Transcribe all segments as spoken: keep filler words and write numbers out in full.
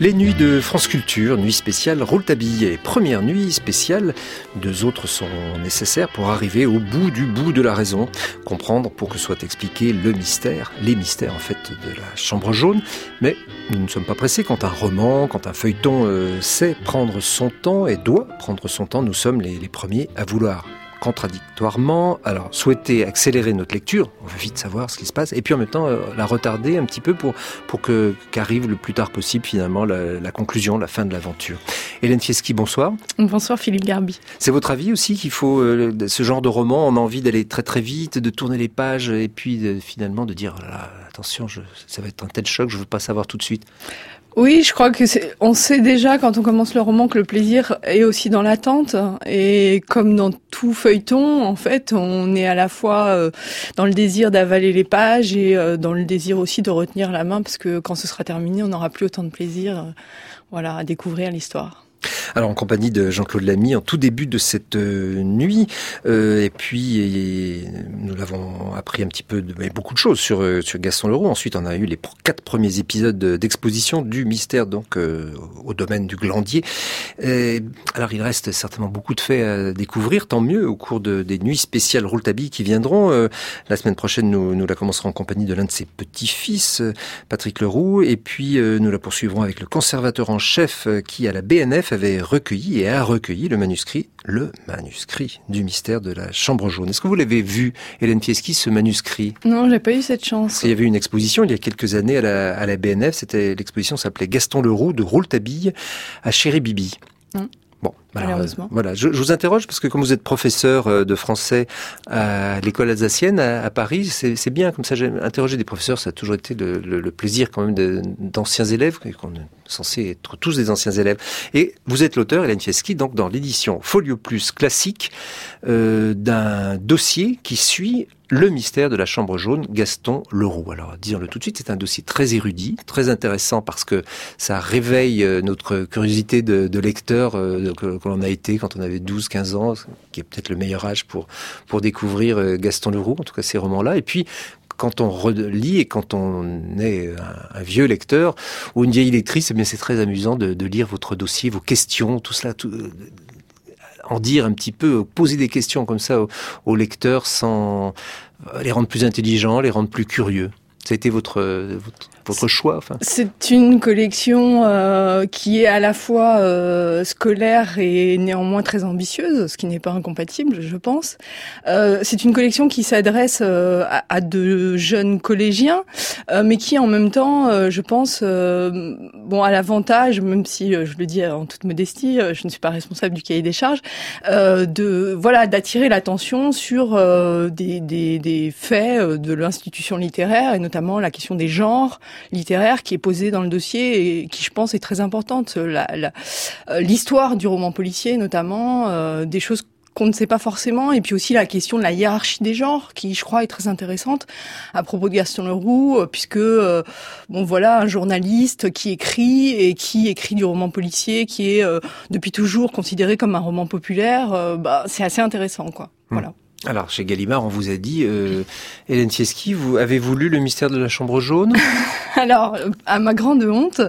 Les nuits de France Culture, nuit spéciale Rouletabille et première nuit spéciale. Deux autres sont nécessaires pour arriver au bout du bout de la raison, comprendre pour que soit expliqué le mystère, les mystères en fait de la Chambre jaune. Mais nous ne sommes pas pressés quand un roman, quand un feuilleton euh, sait prendre son temps et doit prendre son temps. Nous sommes les, les premiers à vouloir contradictoirement, alors souhaiter accélérer notre lecture, on veut vite savoir ce qui se passe, et puis en même temps euh, la retarder un petit peu pour, pour que, qu'arrive le plus tard possible finalement la, la conclusion, la fin de l'aventure. Hélène Fieschi, bonsoir. Bonsoir Philippe Garby. C'est votre avis aussi qu'il faut, euh, ce genre de roman, on a envie d'aller très très vite, de tourner les pages, et puis de, finalement de dire, oh là là, attention, je, ça va être un tel choc, je ne veux pas savoir tout de suite. Oui, je crois que c'est, on sait déjà quand on commence le roman que le plaisir est aussi dans l'attente, et comme dans tout feuilleton, en fait, on est à la fois euh, dans le désir d'avaler les pages et euh, dans le désir aussi de retenir la main, parce que quand ce sera terminé, on n'aura plus autant de plaisir, euh, voilà, à découvrir l'histoire. Alors en compagnie de Jean-Claude Lamy, en tout début de cette euh, nuit, euh, et puis et, nous l'avons appris un petit peu, de, beaucoup de choses sur euh, sur Gaston Leroux. Ensuite, on a eu les quatre premiers épisodes d'exposition du mystère, donc euh, au domaine du Glandier. Et, alors il reste certainement beaucoup de faits à découvrir, tant mieux au cours de, des nuits spéciales Rouletabille qui viendront. Euh, la semaine prochaine, nous, nous la commencerons en compagnie de l'un de ses petits-fils, Patrick Leroux, et puis euh, nous la poursuivrons avec le conservateur en chef euh, qui, à la B N F, avait recueilli et a recueilli le manuscrit, le manuscrit du mystère de la Chambre jaune. Est-ce que vous l'avez vu, Hélène Fieschi, ce manuscrit? Non, j'ai pas eu cette chance. Parce qu'il y avait une exposition il y a quelques années à la, à la B N F, c'était, l'exposition s'appelait Gaston Leroux de Rouletabille à Chéribibi. Hum. Bon, alors, euh, voilà. Je, je vous interroge parce que comme vous êtes professeur de français à l'école alsacienne à, à Paris, c'est, c'est bien comme ça. J'ai interrogé des professeurs, ça a toujours été le, le, le plaisir quand même de, d'anciens élèves, qu'on est censés être tous des anciens élèves. Et vous êtes l'auteur, Hélène Fieschi, donc dans l'édition Folio Plus classique euh, d'un dossier qui suit le mystère de la Chambre jaune, Gaston Leroux. Alors, disons-le tout de suite, c'est un dossier très érudit, très intéressant parce que ça réveille notre curiosité de, de lecteur euh, que, que l'on a été quand on avait douze quinze ans, qui est peut-être le meilleur âge pour, pour découvrir Gaston Leroux, en tout cas ces romans-là. Et puis, quand on relit et quand on est un, un vieux lecteur ou une vieille lectrice, eh bien c'est très amusant de, de lire votre dossier, vos questions, tout cela, tout, en dire un petit peu, poser des questions comme ça aux, aux lecteurs sans les rendre plus intelligents, les rendre plus curieux. Ça a été votre, votre, votre choix, enfin. C'est une collection euh, qui est à la fois euh, scolaire et néanmoins très ambitieuse, ce qui n'est pas incompatible, je pense. Euh, c'est une collection qui s'adresse euh, à, à de jeunes collégiens, euh, mais qui en même temps, euh, je pense, euh, bon, a l'avantage, même si euh, je le dis en toute modestie, euh, je ne suis pas responsable du cahier des charges, euh, de voilà, d'attirer l'attention sur euh, des, des, des faits de l'institution littéraire et notamment la question des genres littéraires qui est posée dans le dossier et qui, je pense, est très importante. La, la, l'histoire du roman policier, notamment, euh, des choses qu'on ne sait pas forcément, et puis aussi la question de la hiérarchie des genres, qui, je crois, est très intéressante à propos de Gaston Leroux, puisque, euh, bon, voilà, un journaliste qui écrit, et qui écrit du roman policier, qui est, euh, depuis toujours considéré comme un roman populaire, euh, bah, c'est assez intéressant, quoi. Voilà. Mmh. Alors, chez Gallimard, on vous a dit, euh, Hélène Fieschi, vous avez-vous lu le mystère de la Chambre jaune? Alors, à ma grande honte,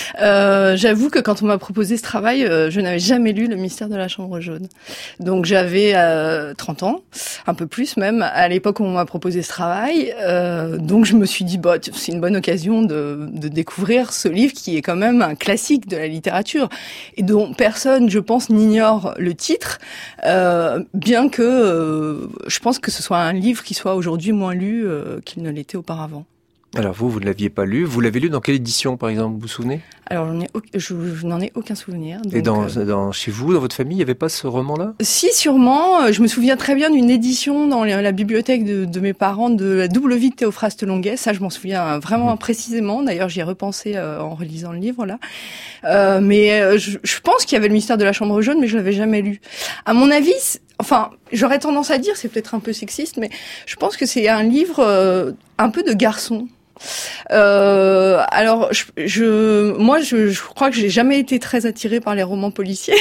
euh, j'avoue que quand on m'a proposé ce travail, euh, je n'avais jamais lu le mystère de la Chambre jaune. Donc, j'avais euh, trente ans, un peu plus même, à l'époque où on m'a proposé ce travail. Euh, donc, je me suis dit, bah, c'est une bonne occasion de, de découvrir ce livre qui est quand même un classique de la littérature et dont personne, je pense, n'ignore le titre, euh, bien que... Euh, je pense que ce soit un livre qui soit aujourd'hui moins lu euh, qu'il ne l'était auparavant. Alors vous, vous ne l'aviez pas lu. Vous l'avez lu dans quelle édition, par exemple, vous vous souvenez? Alors, j'en ai, je, je n'en ai aucun souvenir. Donc, et dans, euh... dans, chez vous, dans votre famille, il n'y avait pas ce roman-là? Si, sûrement. Je me souviens très bien d'une édition dans la, la bibliothèque de, de mes parents de la double vie de Théophraste Longuet. Ça, je m'en souviens vraiment mmh. précisément. D'ailleurs, j'y ai repensé euh, en relisant le livre, là. Euh, mais euh, je, je pense qu'il y avait le mystère de la Chambre jaune, mais je l'avais jamais lu. À mon avis, enfin, j'aurais tendance à dire, c'est peut-être un peu sexiste, mais je pense que c'est un livre euh, un peu de garçon. Euh, alors, je, je, moi, je, je crois que j'ai jamais été très attirée par les romans policiers,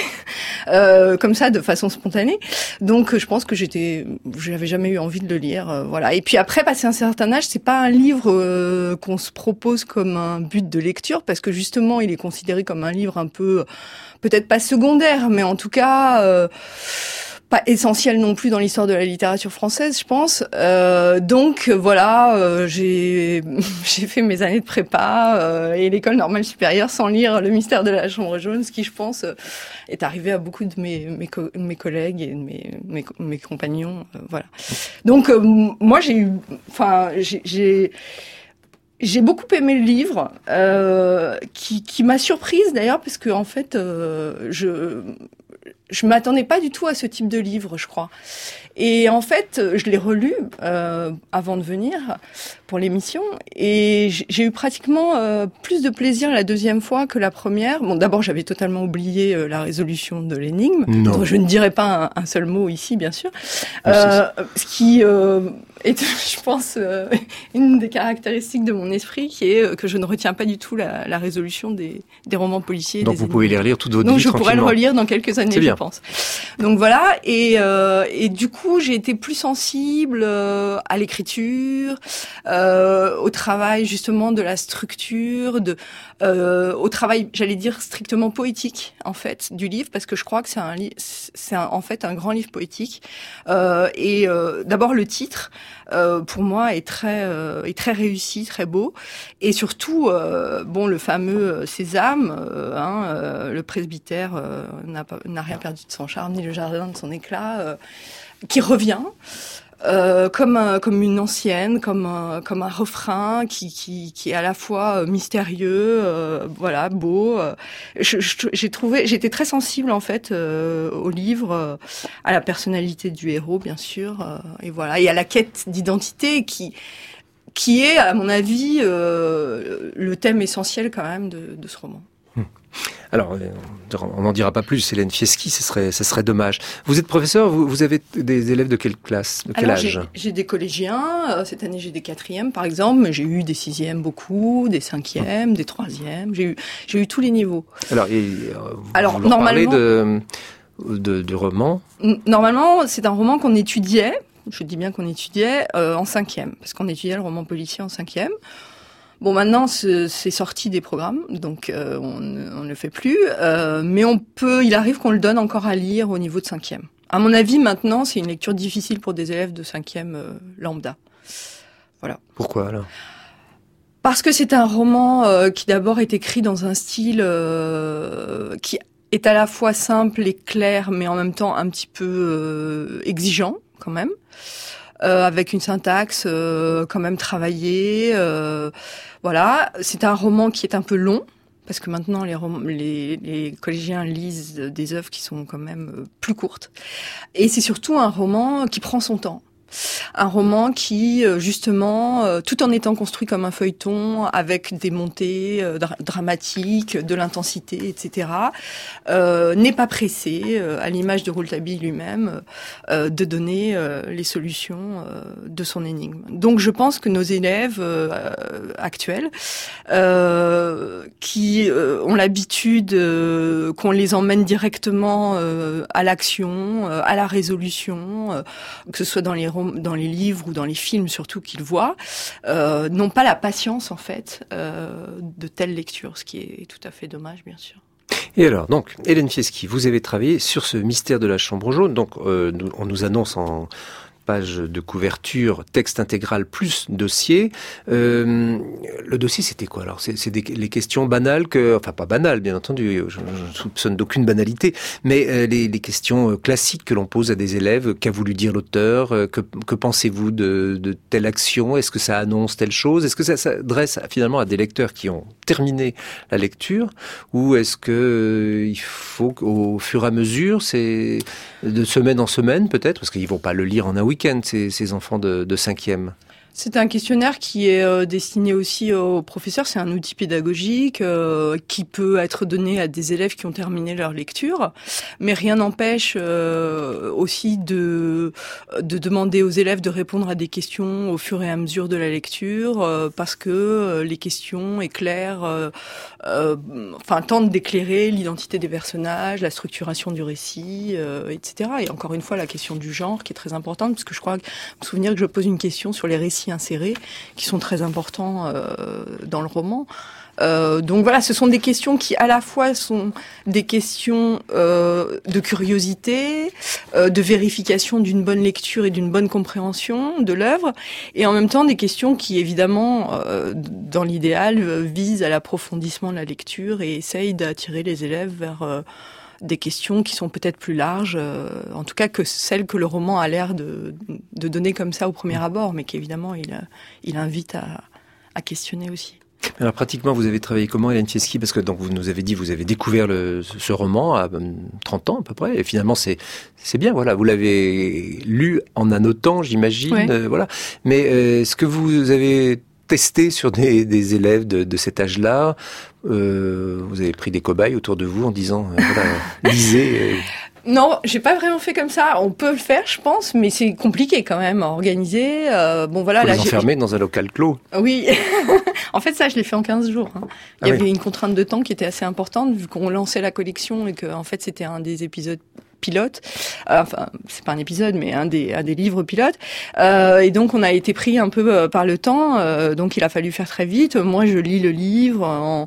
euh, comme ça, de façon spontanée. Donc, je pense que j'étais, j'avais jamais eu envie de le lire, euh, voilà. Et puis après, passer un certain âge, c'est pas un livre euh, qu'on se propose comme un but de lecture, parce que justement, il est considéré comme un livre un peu, peut-être pas secondaire, mais en tout cas. Euh, pas essentiel non plus dans l'histoire de la littérature française, je pense. Euh, donc voilà, euh, j'ai j'ai fait mes années de prépa euh, et l'école normale supérieure sans lire Le mystère de la chambre jaune, ce qui, je pense, euh, est arrivé à beaucoup de mes mes, co- mes collègues et de mes mes, mes compagnons. Euh, voilà. Donc euh, moi j'ai eu, enfin j'ai, j'ai J'ai beaucoup aimé le livre, euh, qui, qui m'a surprise d'ailleurs, parce que en fait, euh, je je m'attendais pas du tout à ce type de livre, je crois. Et en fait, je l'ai relu euh, avant de venir pour l'émission, et j'ai eu pratiquement euh, plus de plaisir la deuxième fois que la première. Bon, d'abord, j'avais totalement oublié euh, la résolution de l'énigme, dont je ne dirai pas un, un seul mot ici, bien sûr. Euh, ce qui euh, est, je pense, euh, une des caractéristiques de mon esprit, qui est que je ne retiens pas du tout la, la résolution des, des romans policiers. Donc des vous énigmes. pouvez les relire toute votre Donc vie je tranquillement. pourrais le relire dans quelques années, je pense. Donc voilà, et, euh, et du coup, j'ai été plus sensible euh, à l'écriture, euh, au travail justement de la structure, de, euh, au travail, j'allais dire strictement poétique en fait du livre, parce que je crois que c'est un, li- c'est un, en fait un grand livre poétique. Euh, et euh, d'abord le titre, euh, pour moi, est très, euh, est très réussi, très beau, et surtout, euh, bon, le fameux Sésame, euh, hein, euh, le presbytère euh, n'a pas, n'a rien perdu de son charme ni le jardin de son éclat, euh, qui revient. Euh, comme un, comme une ancienne, comme un, comme un refrain qui qui qui est à la fois mystérieux, euh, voilà, beau. Je, je, j'ai trouvé, j'étais très sensible en fait euh, au livre, euh, à la personnalité du héros bien sûr, euh, et voilà, et à la quête d'identité qui qui est à mon avis euh, le thème essentiel quand même de, de ce roman. Alors, on n'en dira pas plus, Hélène Fieschi, ce serait, ce serait dommage. Vous êtes professeur, vous, vous avez des élèves de quelle classe, de quel Alors, âge ? j'ai, j'ai des collégiens, cette année j'ai des quatrièmes par exemple, mais j'ai eu des sixièmes beaucoup, des cinquièmes, des troisièmes, j'ai eu, j'ai eu tous les niveaux. Alors, et, euh, vous Alors leur normalement, parlez de, de, de roman ? Normalement, c'est un roman qu'on étudiait, je dis bien qu'on étudiait, euh, en cinquième, parce qu'on étudiait le roman policier en cinquième. Bon, maintenant, c'est sorti des programmes, donc euh, on, on ne le fait plus. Euh, mais on peut, il arrive qu'on le donne encore à lire au niveau de cinquième. À mon avis, maintenant, c'est une lecture difficile pour des élèves de cinquième euh, lambda. Voilà. Pourquoi alors ? Parce que c'est un roman euh, qui d'abord est écrit dans un style euh, qui est à la fois simple et clair, mais en même temps un petit peu euh, exigeant quand même. Euh, avec une syntaxe euh, quand même travaillée. Euh, voilà, c'est un roman qui est un peu long, parce que maintenant les, rom- les, les collégiens lisent des œuvres qui sont quand même plus courtes. Et c'est surtout un roman qui prend son temps. Un roman qui, justement, tout en étant construit comme un feuilleton, avec des montées dra- dramatiques, de l'intensité, et cetera, euh, n'est pas pressé, euh, à l'image de Rouletabille lui-même, euh, de donner euh, les solutions euh, de son énigme. Donc je pense que nos élèves euh, actuels, euh, qui euh, ont l'habitude euh, qu'on les emmène directement euh, à l'action, euh, à la résolution, euh, que ce soit dans les dans les livres ou dans les films surtout qu'ils voient, euh, n'ont pas la patience en fait euh, de telle lecture, ce qui est tout à fait dommage bien sûr. Et alors, donc, Hélène Fieschi, vous avez travaillé sur ce mystère de la chambre jaune, donc euh, nous, on nous annonce en page de couverture, texte intégral plus dossier. Euh, le dossier, c'était quoi alors ? C'est, c'est des, les questions banales que, enfin pas banales, bien entendu, je ne soupçonne d'aucune banalité, mais euh, les, les questions classiques que l'on pose à des élèves. Qu'a voulu dire l'auteur ? Que, que pensez-vous de, de telle action ? Est-ce que ça annonce telle chose ? Est-ce que ça s'adresse finalement à des lecteurs qui ont terminé la lecture ? Ou est-ce que euh, il faut qu'au fur et à mesure, c'est de semaine en semaine peut-être, parce qu'ils vont pas le lire en un week-end, ces, ces enfants de, de cinquième. C'est un questionnaire qui est euh, destiné aussi aux professeurs. C'est un outil pédagogique euh, qui peut être donné à des élèves qui ont terminé leur lecture. Mais rien n'empêche euh, aussi de, de demander aux élèves de répondre à des questions au fur et à mesure de la lecture euh, parce que euh, les questions éclairent, euh, euh, enfin tentent d'éclairer l'identité des personnages, la structuration du récit, euh, et cetera. Et encore une fois, la question du genre qui est très importante parce que je crois me souvenir que je pose une question sur les récits insérés, qui sont très importants euh, dans le roman. Euh, donc voilà, ce sont des questions qui à la fois sont des questions euh, de curiosité, euh, de vérification d'une bonne lecture et d'une bonne compréhension de l'œuvre, et en même temps des questions qui évidemment, euh, dans l'idéal, visent à l'approfondissement de la lecture et essayent d'attirer les élèves vers euh, des questions qui sont peut-être plus larges, euh, en tout cas que celles que le roman a l'air de, de donner comme ça au premier abord, mais qu'évidemment il, il invite à, à questionner aussi. Alors pratiquement, vous avez travaillé comment, Hélène Fieschi? Parce que donc vous nous avez dit, vous avez découvert le, ce roman à trente ans à peu près, et finalement c'est c'est bien, voilà, vous l'avez lu en annotant, j'imagine, ouais. euh, voilà. Mais euh, est-ce que vous avez testé sur des, des élèves de, de cet âge-là? Euh, vous avez pris des cobayes autour de vous en disant, euh, voilà, lisez. Euh... Non, j'ai pas vraiment fait comme ça. On peut le faire, je pense, mais c'est compliqué quand même à organiser. Euh, bon voilà, Faut là, les enfermer dans un local clos. Oui. En fait, ça, je l'ai fait en quinze jours. Hein. Il y ah avait oui. une contrainte de temps qui était assez importante vu qu'on lançait la collection et que, en fait, c'était un des épisodes pilote, euh, enfin c'est pas un épisode mais un des un des livres pilotes, euh, et donc on a été pris un peu euh, par le temps, euh, donc il a fallu faire très vite. Moi je lis le livre en,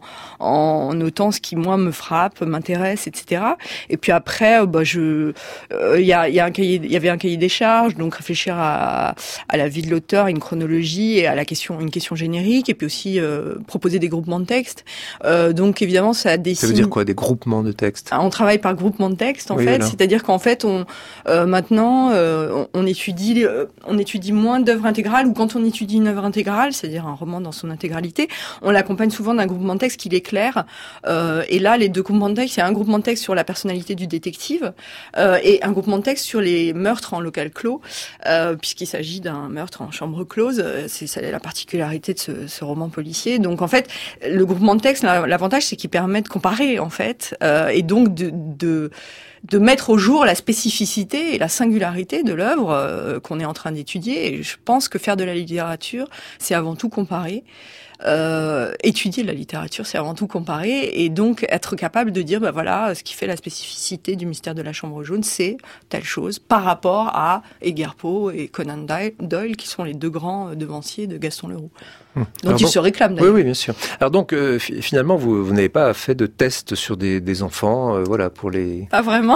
en notant ce qui moi me frappe, m'intéresse, et cetera. Et puis après euh, bah je il euh, y a il y a un cahier, il y avait un cahier des charges, donc réfléchir à à la vie de l'auteur, une chronologie et à la question une question générique, et puis aussi euh, proposer des groupements de textes. Euh, donc évidemment ça dessine. Ça veut dire quoi, des groupements de textes? On travaille par groupement de textes en oui, fait. Alors. C'est-à-dire qu'en fait, on euh, maintenant, euh, on, on étudie, euh, on étudie moins d'œuvres intégrales, ou quand on étudie une œuvre intégrale, c'est-à-dire un roman dans son intégralité, on l'accompagne souvent d'un groupement de texte qui l'éclaire. Euh, et là, les deux groupements de texte, il y a un groupement de texte sur la personnalité du détective euh, et un groupement de texte sur les meurtres en local clos, euh, puisqu'il s'agit d'un meurtre en chambre close. C'est ça la particularité de ce, ce roman policier. Donc en fait, le groupement de texte, l'avantage, c'est qu'il permet de comparer en fait, euh, et donc de, de de mettre au jour la spécificité et la singularité de l'œuvre euh, qu'on est en train d'étudier. Et je pense que faire de la littérature, c'est avant tout comparer. Euh, étudier la littérature, c'est avant tout comparer, et donc être capable de dire, bah voilà, ce qui fait la spécificité du mystère de la chambre jaune, c'est telle chose, par rapport à Edgar Poe et Conan Doyle, qui sont les deux grands devanciers de Gaston Leroux. Hum. Dont il se réclame d'ailleurs. Oui, oui, bien sûr. Alors donc, euh, finalement, vous, vous n'avez pas fait de tests sur des, des enfants, euh, voilà, pour les... Pas vraiment.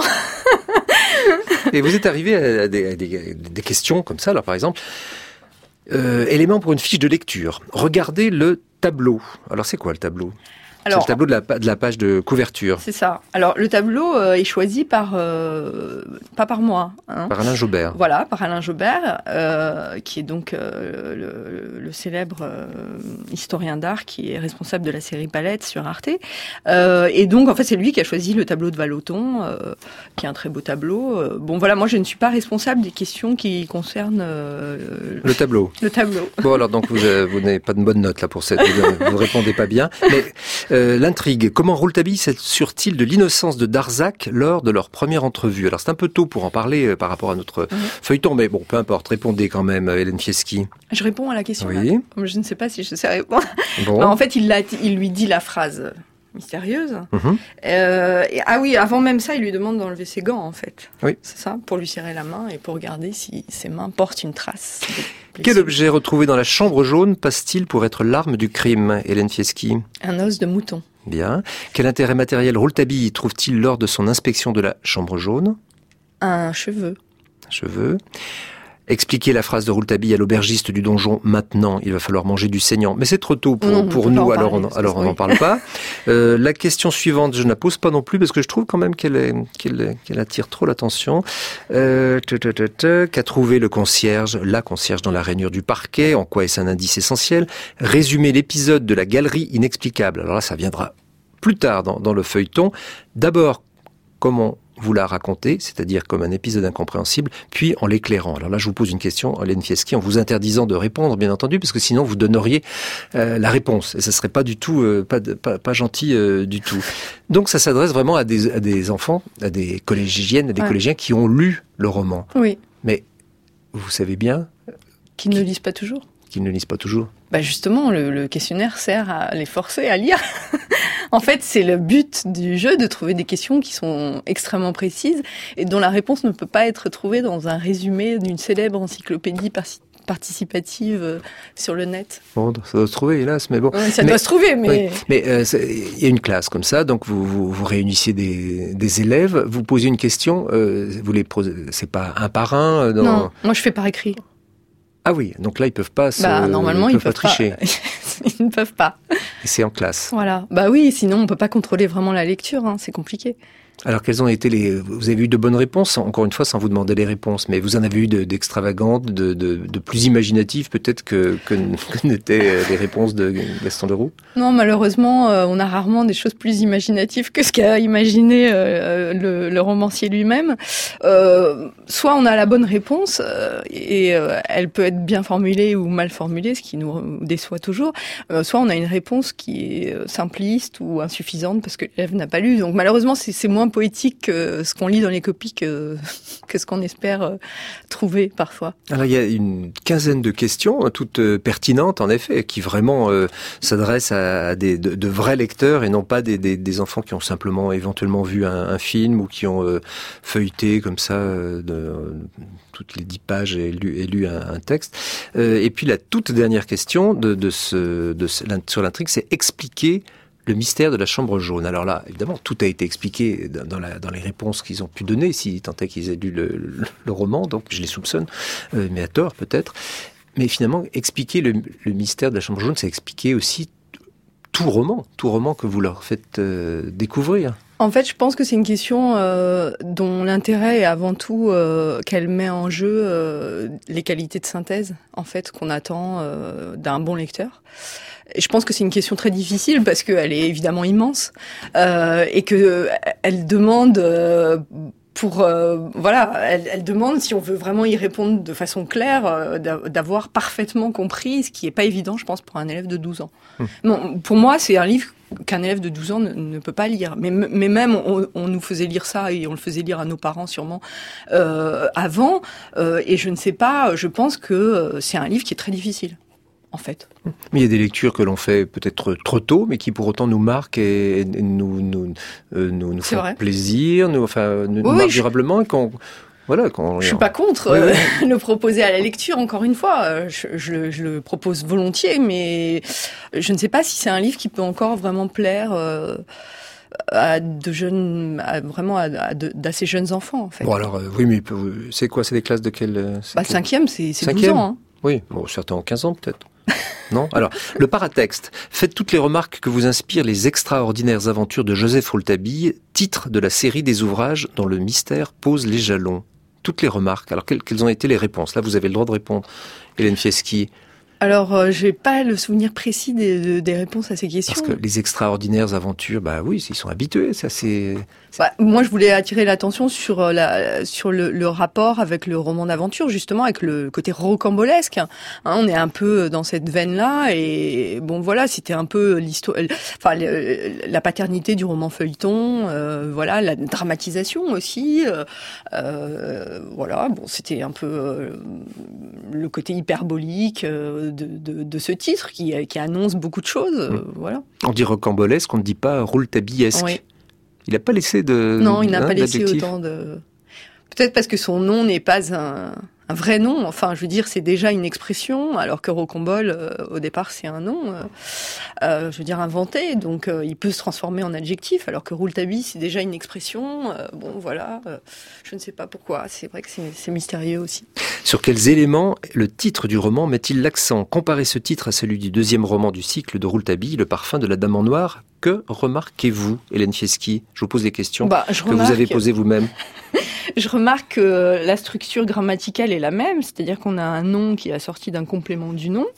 Et vous êtes arrivé à des, à des, des questions comme ça, alors par exemple... Euh, élément pour une fiche de lecture. Regardez le tableau. Alors, c'est quoi le tableau ? Alors, c'est le tableau de la, de la page de couverture. C'est ça. Alors, le tableau euh, est choisi par... Euh, pas par moi. Hein. Par Alain Jobert. Voilà, par Alain Jobert, euh, qui est donc euh, le, le célèbre euh, historien d'art qui est responsable de la série Palette sur Arte. Euh, et donc, en fait, c'est lui qui a choisi le tableau de Vallotton, euh, qui est un très beau tableau. Euh, bon, voilà, moi, je ne suis pas responsable des questions qui concernent... Euh, le tableau. Le tableau. Bon, alors, donc, vous, euh, vous n'avez pas de bonne note, là, pour cette... Vous ne répondez pas bien. Mais... Euh, l'intrigue. Comment Rouletabille s'assure-t-il de l'innocence de Darzac lors de leur première entrevue? Alors c'est un peu tôt pour en parler euh, par rapport à notre mmh. feuilleton, mais bon, peu importe. Répondez quand même, Hélène Fieschi. Je réponds à la question. Oui. Là. Je ne sais pas si je sais répondre. Bon. En fait, il, il lui dit la phrase mystérieuse. Mmh. Euh, et, ah oui, avant même ça, il lui demande d'enlever ses gants, en fait. Oui. C'est ça, pour lui serrer la main et pour regarder si ses mains portent une trace. Quel objet retrouvé dans la chambre jaune passe-t-il pour être l'arme du crime, Hélène Fieschi? Un os de mouton. Bien. Quel intérêt matériel Rouletabille trouve-t-il lors de son inspection de la chambre jaune? Un cheveu. Un cheveu. Expliquer la phrase de Rouletabille à l'aubergiste du donjon. Maintenant, il va falloir manger du saignant. Mais c'est trop tôt pour, non, pour nous, alors parler, on, alors on n'en parle pas. Euh, la question suivante, je ne la pose pas non plus parce que je trouve quand même qu'elle, est, qu'elle, qu'elle attire trop l'attention. Euh, qu'a trouvé le concierge, la concierge dans la rainure du parquet? En quoi est-ce un indice essentiel? Résumer l'épisode de la galerie inexplicable. Alors là, ça viendra plus tard dans, dans le feuilleton. D'abord, comment vous la racontez, c'est-à-dire comme un épisode incompréhensible, puis en l'éclairant. Alors là, je vous pose une question, Hélène Fieschi, en vous interdisant de répondre, bien entendu, parce que sinon vous donneriez euh, la réponse, et ça serait pas du tout, euh, pas, de, pas, pas gentil euh, du tout. Donc ça s'adresse vraiment à des, à des enfants, à des collégiennes, à des ouais. collégiens qui ont lu le roman. Oui. Mais vous savez bien... Qu'ils ne lisent pas toujours. Qu'ils ne lisent pas toujours. Bah justement, le, le questionnaire sert à les forcer à lire. En fait, c'est le but du jeu de trouver des questions qui sont extrêmement précises et dont la réponse ne peut pas être trouvée dans un résumé d'une célèbre encyclopédie participative sur le net. Bon, ça doit se trouver, hélas, mais bon. Oui, ça mais, doit se trouver, mais... Oui, mais il euh, y a une classe comme ça, donc vous, vous, vous réunissez des, des élèves, vous posez une question, euh, vous les posez, c'est pas un par un dans... Non, moi je fais par écrit. Ah oui, donc là ils peuvent pas se, bah, normalement, ils peuvent, ils peuvent pas tricher. Pas. Ils ne peuvent pas. Et c'est en classe. Voilà. Bah oui, sinon on peut pas contrôler vraiment la lecture, hein, c'est compliqué. Alors, quelles ont été les... Vous avez eu de bonnes réponses, encore une fois, sans vous demander les réponses, mais vous en avez eu de, d'extravagantes, de, de, de plus imaginatives, peut-être, que, que, que n'étaient les réponses de Gaston Leroux? Non, malheureusement, euh, on a rarement des choses plus imaginatives que ce qu'a imaginé euh, le, le romancier lui-même. Euh, soit on a la bonne réponse, euh, et euh, elle peut être bien formulée ou mal formulée, ce qui nous déçoit toujours. Euh, soit on a une réponse qui est simpliste ou insuffisante parce que l'élève n'a pas lu. Donc, malheureusement, c'est, c'est moins poétique que ce qu'on lit dans les copies que, que ce qu'on espère euh, trouver parfois. Alors il y a une quinzaine de questions, toutes euh, pertinentes en effet, qui vraiment euh, s'adressent à, à des, de, de vrais lecteurs et non pas des, des, des enfants qui ont simplement éventuellement vu un, un film ou qui ont euh, feuilleté comme ça euh, de, euh, toutes les dix pages et lu, et lu un, un texte. Euh, et puis la toute dernière question de, de ce, de ce, sur l'intrigue, c'est expliquer le mystère de la chambre jaune. Alors là, évidemment, tout a été expliqué dans, la, dans les réponses qu'ils ont pu donner, si tant est qu'ils aient lu le, le, le roman, donc je les soupçonne, euh, mais à tort peut-être. Mais finalement, expliquer le, le mystère de la chambre jaune, c'est expliquer aussi tout roman, tout roman que vous leur faites euh, découvrir. En fait, je pense que c'est une question euh, dont l'intérêt est avant tout euh, qu'elle met en jeu euh, les qualités de synthèse, en fait, qu'on attend euh, d'un bon lecteur. Et je pense que c'est une question très difficile parce qu'elle est évidemment immense euh, et que elle demande euh, pour euh, voilà, elle, elle demande si on veut vraiment y répondre de façon claire, euh, d'avoir parfaitement compris, ce qui est pas évident, je pense, pour un élève de douze ans. Mmh. Bon, pour moi, c'est un livre qu'un élève de douze ans ne, ne peut pas lire. Mais, mais même, on, on nous faisait lire ça et on le faisait lire à nos parents sûrement euh, avant. Euh, et je ne sais pas, je pense que euh, c'est un livre qui est très difficile. En fait. Mais il y a des lectures que l'on fait peut-être trop tôt, mais qui pour autant nous marquent et, et nous nous euh, nous, nous font vrai. plaisir, nous enfin nous, oui, nous marquent je... durablement et qu'on voilà. Quand je suis pas contre oui, euh, oui. le proposer à la lecture. Encore une fois, je, je, je le propose volontiers, mais je ne sais pas si c'est un livre qui peut encore vraiment plaire. Euh, à de jeunes, à, vraiment à, à de, d'assez jeunes enfants en fait. Bon alors euh, oui, mais c'est quoi? C'est des classes de quelle? Bah quel... cinquième, c'est, c'est douze ans. Hein. Oui, bon certains ont quinze ans peut-être. Non? Alors, le paratexte. Faites toutes les remarques que vous inspirent les extraordinaires aventures de Joseph Rouletabille, titre de la série des ouvrages dont le mystère pose les jalons. Toutes les remarques. Alors, quelles, quelles ont été les réponses? Là, vous avez le droit de répondre, Hélène Fieschi. Alors, euh, j'ai pas le souvenir précis des, de, des réponses à ces questions. Parce que les extraordinaires aventures, bah oui, ils sont habitués, ça c'est... Bah, moi, je voulais attirer l'attention sur la sur le, le rapport avec le roman d'aventure, justement, avec le côté rocambolesque. Hein, on est un peu dans cette veine-là, et bon, voilà, c'était un peu l'histoire, enfin, le, la paternité du roman feuilleton, euh, voilà, la dramatisation aussi, euh, euh, voilà, bon, c'était un peu euh, le côté hyperbolique euh, de, de, de ce titre qui, qui annonce beaucoup de choses, euh, mmh. voilà. On dit rocambolesque, on ne dit pas rouletabillesque. Oui. Il n'a pas laissé de... Non, il n'a hein, pas laissé d'adjectif. autant de... Peut-être parce que son nom n'est pas un, un vrai nom. Enfin, je veux dire, c'est déjà une expression, alors que rocambole, euh, au départ, c'est un nom, euh, euh, je veux dire, inventé. Donc, euh, il peut se transformer en adjectif, alors que rouletabille, c'est déjà une expression. Euh, bon, voilà, euh, je ne sais pas pourquoi. C'est vrai que c'est, c'est mystérieux aussi. Sur quels éléments le titre du roman met-il l'accent? Comparez ce titre à celui du deuxième roman du cycle de Rouletabille, Le parfum de la Dame en Noir. Que remarquez-vous, Hélène Fieschi? Je vous pose des questions bah, que remarque... vous avez posées vous-même. Je remarque que la structure grammaticale est la même, c'est-à-dire qu'on a un nom qui est assorti d'un complément du nom,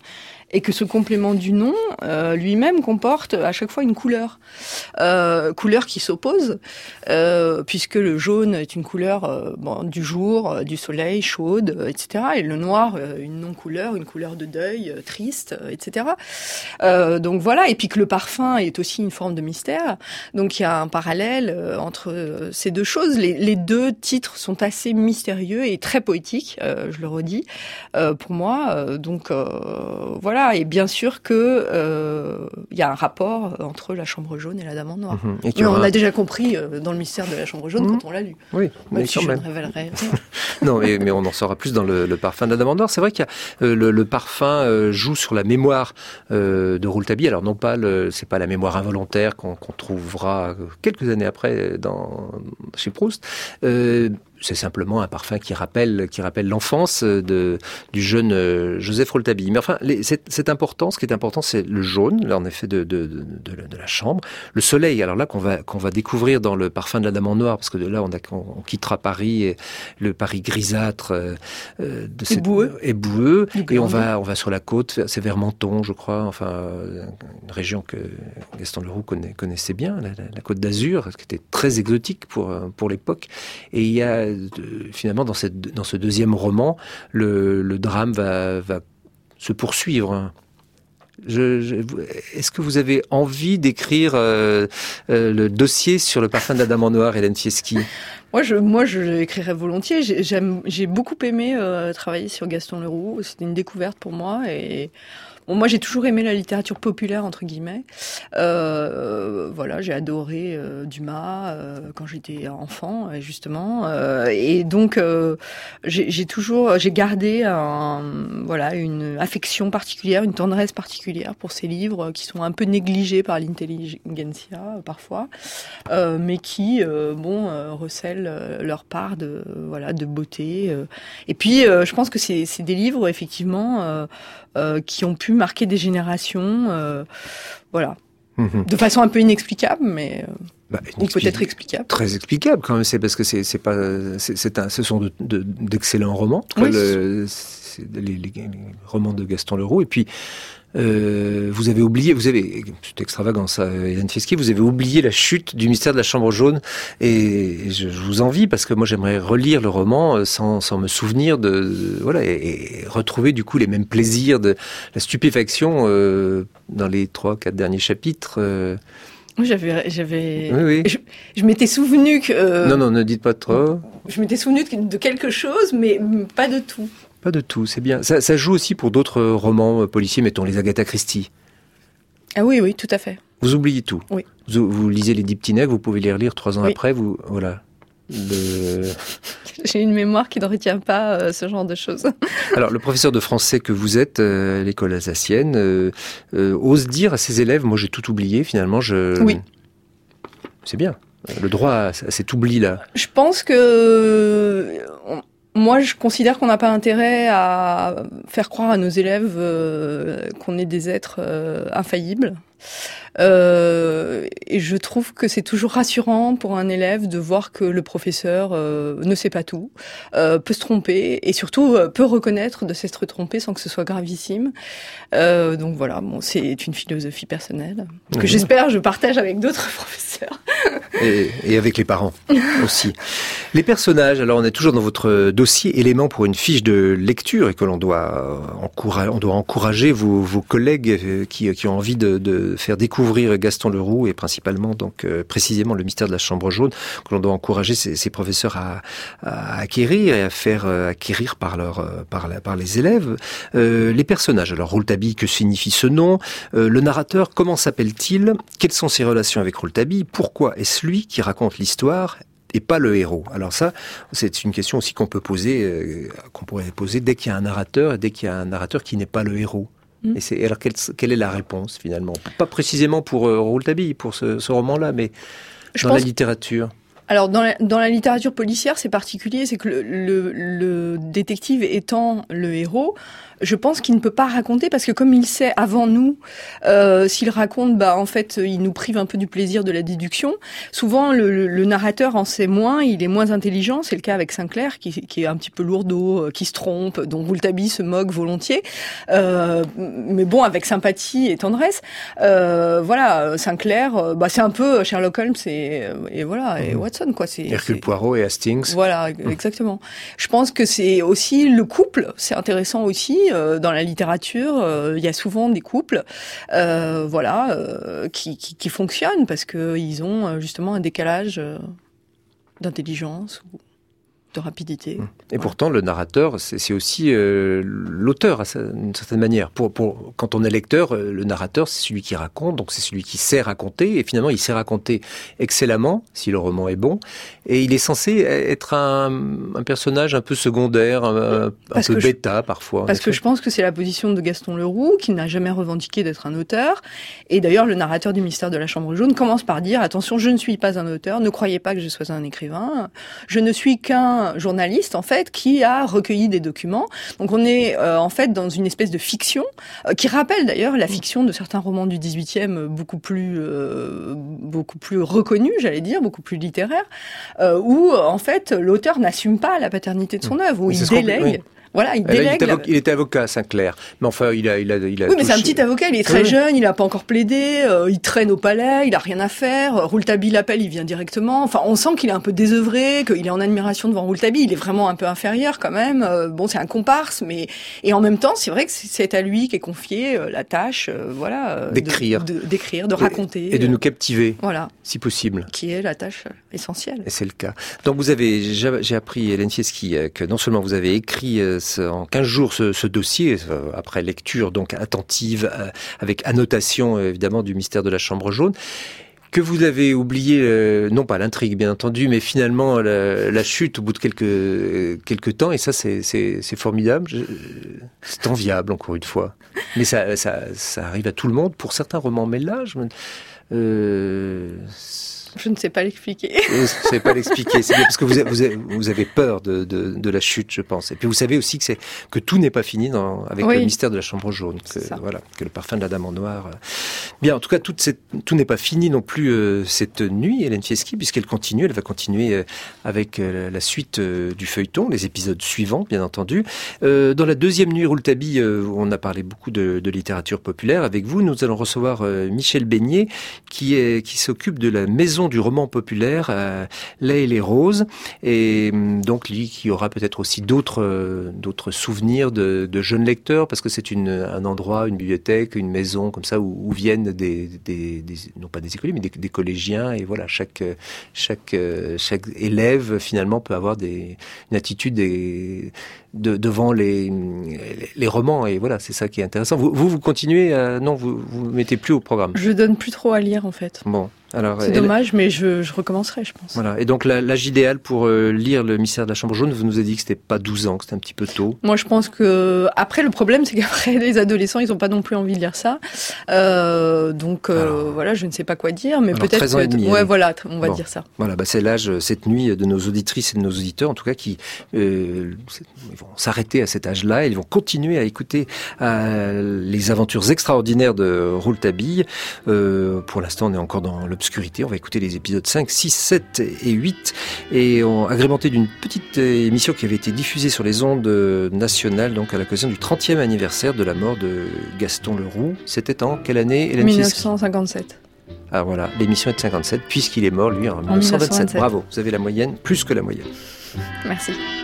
et que ce complément du nom euh, lui-même comporte à chaque fois une couleur, euh, couleur qui s'oppose, euh, puisque le jaune est une couleur euh, bon, du jour, euh, du soleil, chaude, euh, et cetera. Et le noir, euh, une non-couleur, une couleur de deuil, euh, triste, euh, et cetera. Euh, donc voilà, et puis que le parfum est aussi une forme de mystère. Donc il y a un parallèle euh, entre euh, ces deux choses. Les, les deux titres sont assez mystérieux et très poétiques, euh, je le redis, euh, pour moi. Euh, donc euh, voilà. Et bien sûr que euh, il y a un rapport entre la Chambre jaune et la Dame en noir. Mmh. Et mais aura... on a déjà compris euh, dans le mystère de la Chambre jaune mmh. quand on l'a lu. Oui, mais même si quand je même. ne révélerai rien. Non, mais, mais on en saura plus dans le, le parfum de la Dame en noir. C'est vrai qu'il y a euh, le, le parfum euh, joue sur la mémoire euh, de Rouletabille. Alors non pas le, c'est pas la mémoire involontaire qu'on, qu'on trouvera quelques années après dans chez Proust. Euh, C'est simplement un parfum qui rappelle, qui rappelle l'enfance de, du jeune Joseph Rouletabille. Mais enfin, les, c'est, c'est important. Ce qui est important, c'est le jaune, là, en effet, de, de, de, de, de la chambre. Le soleil, alors là, qu'on va, qu'on va découvrir dans le parfum de la Dame en noir, parce que de là, on, a, on, on quittera Paris, et le Paris grisâtre, euh, de cette, et boueux. Et boueux. Et on va, on va sur la côte, c'est vers Menton, je crois, enfin, une région que Gaston Leroux connaît, connaissait bien, la, la, la Côte d'Azur, qui était très exotique pour, pour l'époque. Et il y a finalement dans, cette, dans ce deuxième roman, le, le drame va, va se poursuivre. Je, je, est-ce que vous avez envie d'écrire euh, euh, le dossier sur le parfum de la Dame en noir, Hélène Fieschi ? Moi, je, moi, je l'écrirais volontiers. J'ai, j'aime, j'ai beaucoup aimé euh, travailler sur Gaston Leroux. C'était une découverte pour moi et bon, moi, j'ai toujours aimé la littérature populaire, entre guillemets. Euh, voilà, j'ai adoré euh, Dumas euh, quand j'étais enfant, justement. Euh, et donc, euh, j'ai, j'ai toujours, j'ai gardé un, voilà, une affection particulière, une tendresse particulière pour ces livres qui sont un peu négligés par l'intelligentsia parfois, euh, mais qui, euh, bon, euh, recèlent leur part de, voilà, de beauté. Euh. Et puis, euh, je pense que c'est, c'est des livres, effectivement, euh, euh, qui ont pu marquer des générations, euh, voilà, mmh. de façon un peu inexplicable, mais euh, bah, ou peut-être explicable. Très explicable quand même, c'est parce que c'est, c'est pas, c'est, c'est un, ce sont de, de, d'excellents romans, oui, le, c'est les, les, les romans de Gaston Leroux, et puis. Euh, vous avez oublié, vous avez, c'est extravagant ça, Hélène Fieschi, vous avez oublié la chute du mystère de la Chambre jaune, et je, je vous envie parce que moi j'aimerais relire le roman sans, sans me souvenir de, de voilà, et, et retrouver du coup les mêmes plaisirs de la stupéfaction euh, dans les trois, quatre derniers chapitres. Euh. J'avais, j'avais, oui, oui. Je, je m'étais souvenu que. Euh, non, non, ne dites pas trop. Je m'étais souvenu de, de quelque chose, mais pas de tout. Pas de tout, c'est bien. Ça, ça joue aussi pour d'autres romans policiers, mettons les Agatha Christie. Ah oui, oui, tout à fait. Vous oubliez tout. Oui. Vous, vous lisez les Dix Petits Nègres, vous pouvez les relire trois ans oui. après, vous, voilà. Le... J'ai une mémoire qui ne retient pas euh, ce genre de choses. Alors, le professeur de français que vous êtes euh, à l'école alsacienne euh, euh, ose dire à ses élèves, moi j'ai tout oublié finalement, je... Oui. C'est bien. Le droit à, à cet oubli-là. Je pense que... On... Moi, je considère qu'on n'a pas intérêt à faire croire à nos élèves euh, qu'on est des êtres euh, infaillibles. Euh, et je trouve que c'est toujours rassurant pour un élève de voir que le professeur euh, ne sait pas tout, euh, peut se tromper et surtout euh, peut reconnaître de s'être trompé sans que ce soit gravissime. Euh, donc voilà, bon, c'est une philosophie personnelle que mmh. j'espère je partage avec d'autres professeurs. Et, et avec les parents aussi. Les personnages, alors on est toujours dans votre dossier éléments pour une fiche de lecture et que l'on doit encourager, on doit encourager vos, vos collègues qui, qui ont envie de, de faire découvrir Gaston Leroux et principalement donc euh, précisément le mystère de la Chambre jaune, que l'on doit encourager ces, ces professeurs à, à acquérir et à faire euh, acquérir par leur par, la, par les élèves. Euh, les personnages, alors Rouletabille, que signifie ce nom? euh, Le narrateur, comment s'appelle-t-il? Quelles sont ses relations avec Rouletabille? Pourquoi est-ce lui qui raconte l'histoire et pas le héros? Alors ça, c'est une question aussi qu'on peut poser, euh, qu'on pourrait poser dès qu'il y a un narrateur et dès qu'il y a un narrateur qui n'est pas le héros. Mmh. Et c'est, alors quelle, quelle est la réponse finalement? Pas précisément pour euh, Rouletabille, pour ce, ce roman-là, mais je dans pense, la littérature. Alors dans la, dans la littérature policière, c'est particulier, c'est que le, le, le détective étant le héros, je pense qu'il ne peut pas raconter parce que comme il sait avant nous, euh, s'il raconte, bah en fait, il nous prive un peu du plaisir de la déduction. Souvent, le, le, le narrateur en sait moins, il est moins intelligent. C'est le cas avec Sinclair, qui, qui est un petit peu lourdeau, qui se trompe, dont Rouletabille se moque volontiers. Euh, mais bon, avec sympathie et tendresse. Euh, voilà, Sinclair, bah c'est un peu Sherlock Holmes et, et voilà, et Watson, quoi. C'est Hercule c'est... Poirot et Hastings. Voilà, exactement. Je pense que c'est aussi le couple, c'est intéressant aussi. Euh, dans la littérature, euh, il y a souvent des couples, euh, voilà, euh, qui, qui, qui fonctionnent parce que ils ont euh, justement un décalage euh, d'intelligence ou de rapidité. Et voilà. Pourtant, le narrateur, c'est, c'est aussi euh, l'auteur, d'une certaine manière. Pour, pour, quand on est lecteur, le narrateur, c'est celui qui raconte, donc c'est celui qui sait raconter, et finalement, il sait raconter excellemment, si le roman est bon, et il est censé être un, un personnage un peu secondaire, un, un peu bêta, je, parfois. Parce que je pense que c'est la position de Gaston Leroux, qui n'a jamais revendiqué d'être un auteur, et d'ailleurs, le narrateur du Mystère de la Chambre jaune commence par dire « Attention, je ne suis pas un auteur, ne croyez pas que je sois un écrivain, je ne suis qu'un journaliste en fait qui a recueilli des documents. Donc on est euh, en fait dans une espèce de fiction euh, qui rappelle d'ailleurs la fiction de certains romans du dix-huitième beaucoup plus euh, beaucoup plus reconnus, j'allais dire, beaucoup plus littéraires, euh, où en fait l'auteur n'assume pas la paternité de son œuvre, où il délègue. Oui. Voilà, il délègue. Là, il, était avoc- il était avocat, Sinclair. Mais enfin, il a, il a, il a. Oui, mais touché. c'est un petit avocat. Il est très oui. jeune. Il n'a pas encore plaidé. Euh, il traîne au palais. Il a rien à faire. Rouletabille l'appelle. Il vient directement. Enfin, on sent qu'il est un peu désœuvré, qu'il est en admiration devant Rouletabille. Il est vraiment un peu inférieur quand même. Euh, bon, c'est un comparse, mais et en même temps, c'est vrai que c'est à lui qu'est confiée euh, la tâche, euh, voilà, euh, d'écrire, de, de, d'écrire, de raconter, et, et de nous captiver. Voilà, si possible. Qui est la tâche essentielle. Et c'est le cas. Donc vous avez, j'ai appris, Hélène Fieschi, que non seulement vous avez écrit en quinze jours Ce, ce dossier, après lecture donc attentive, euh, avec annotation évidemment du Mystère de la Chambre jaune, que vous avez oublié, euh, non pas l'intrigue bien entendu, mais finalement la, la chute au bout de quelques, euh, quelques temps, et ça c'est, c'est, c'est formidable, Je, c'est enviable encore une fois. Mais ça, ça, ça arrive à tout le monde, pour certains romans, mais là, je me... Euh, Je ne sais pas l'expliquer. Vous ne savez pas l'expliquer. C'est bien parce que vous avez, vous avez peur de, de, de la chute, je pense. Et puis vous savez aussi que, c'est, que tout n'est pas fini dans, avec oui. le Mystère de la Chambre jaune. Que, voilà, que le parfum de la Dame en noir. Bien, en tout cas, toute cette, tout n'est pas fini non plus euh, cette nuit, Hélène Fieschi, puisqu'elle continue. Elle va continuer euh, avec euh, la suite euh, du feuilleton, les épisodes suivants, bien entendu. Euh, dans la deuxième nuit, Rouletabille, euh, on a parlé beaucoup de, de littérature populaire. Avec vous, nous allons recevoir euh, Michel Beignet, qui, est, qui s'occupe de la maison du roman populaire, euh, Lait et les roses, et donc lui qui aura peut-être aussi d'autres euh, d'autres souvenirs de, de jeunes lecteurs, parce que c'est une, un endroit, une bibliothèque, une maison comme ça où, où viennent des, des, des non pas des écoliers mais des, des collégiens, et voilà, chaque chaque chaque élève finalement peut avoir des une attitude des, de, devant les les romans, et voilà, c'est ça qui est intéressant. Vous vous, vous continuez à, non vous vous mettez plus au programme. Je donne plus trop à lire en fait. Bon. Alors, c'est elle... dommage, mais je, je recommencerai, je pense. Voilà. Et donc, la, l'âge idéal pour euh, lire le Mystère de la Chambre jaune, vous nous avez dit que c'était pas douze ans, que c'était un petit peu tôt. Moi, je pense que après, le problème, c'est qu'après, les adolescents, ils ont pas non plus envie de lire ça. Euh, donc, euh, alors, voilà, je ne sais pas quoi dire, mais peut-être treize ans que... et demi, ouais, allez. voilà, on va bon. dire ça. Voilà, bah, c'est l'âge, cette nuit, de nos auditrices et de nos auditeurs, en tout cas, qui euh, ils vont s'arrêter à cet âge-là, et ils vont continuer à écouter euh, les aventures extraordinaires de Rouletabille. Euh, pour l'instant, on est encore dans l'obscurité. On va écouter les épisodes cinq, six, sept et huit, et on agrémenté d'une petite émission qui avait été diffusée sur les ondes nationales, donc à l'occasion du trentième anniversaire de la mort de Gaston Leroux. C'était en quelle année, Hélène dix-neuf cent cinquante-sept. Ah voilà, l'émission est de cinquante-sept, puisqu'il est mort, lui, en, en dix-neuf cent vingt-sept. Bravo, vous avez la moyenne, plus que la moyenne. Merci.